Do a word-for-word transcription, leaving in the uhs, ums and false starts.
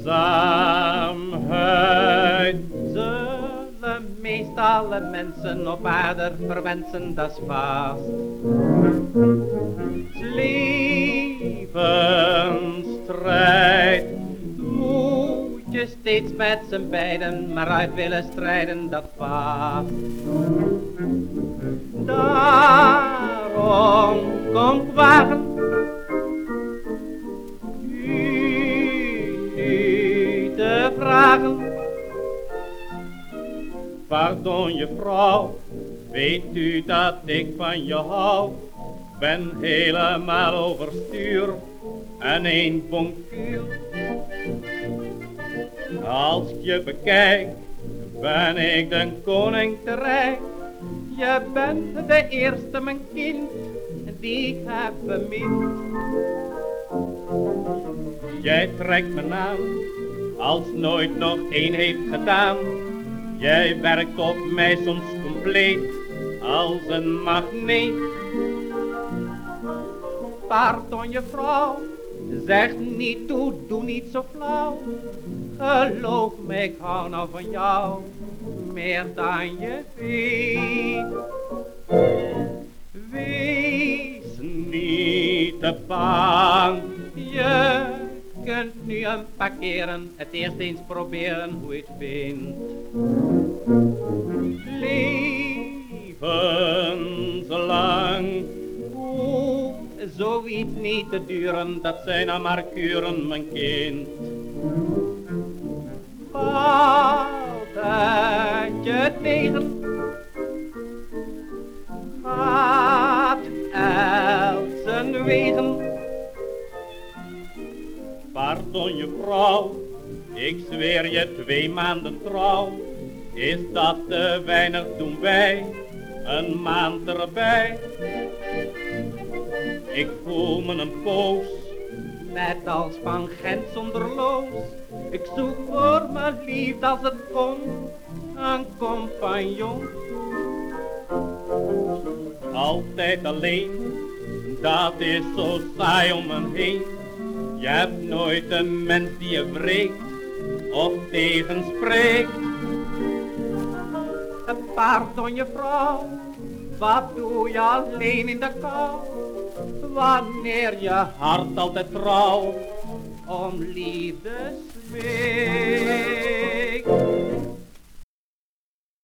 eenzaamheid zullen meestal mensen op aarde verwensen, dat is vast. Levensstrijd moet je steeds met z'n beiden maar uit willen strijden, dat vast. Daarom kom ik wagen te vragen. Pardon juffrouw, weet u dat ik van je hou? Ben helemaal overstuur en een bonkuur. Als ik je bekijk, ben ik de koning te rijk. Je bent de eerste mijn kind die ik heb bemind. Jij trekt me aan als nooit nog één heeft gedaan. Jij werkt op mij soms compleet als een magneet. Pardon juffrouw, zeg niet toe, doe niet zo flauw. Geloof me, ik hou nou van jou, meer dan je weet. Wees niet te bang, je kunt nu een paar keren het eerst eens proberen hoe je het vindt. Levenslang hoeft zoiets niet te duren, dat zijn nou maar kuren, mijn kind. Valt het je tegen, gaat uit zijn wegen. Pardon juffrouw, ik zweer je twee maanden trouw. Is dat te weinig, doen wij een maand erbij. Ik voel me een poos, net als van Gent zonder loos. Ik zoek voor mijn liefde als het kon, een compagnon. Altijd alleen, dat is zo saai om me heen. Je hebt nooit een mens die je wreekt of tegenspreekt. Pardon juffrouw, wat doe je alleen in de kou? Wanneer je hart altijd trouw om liefde zweert.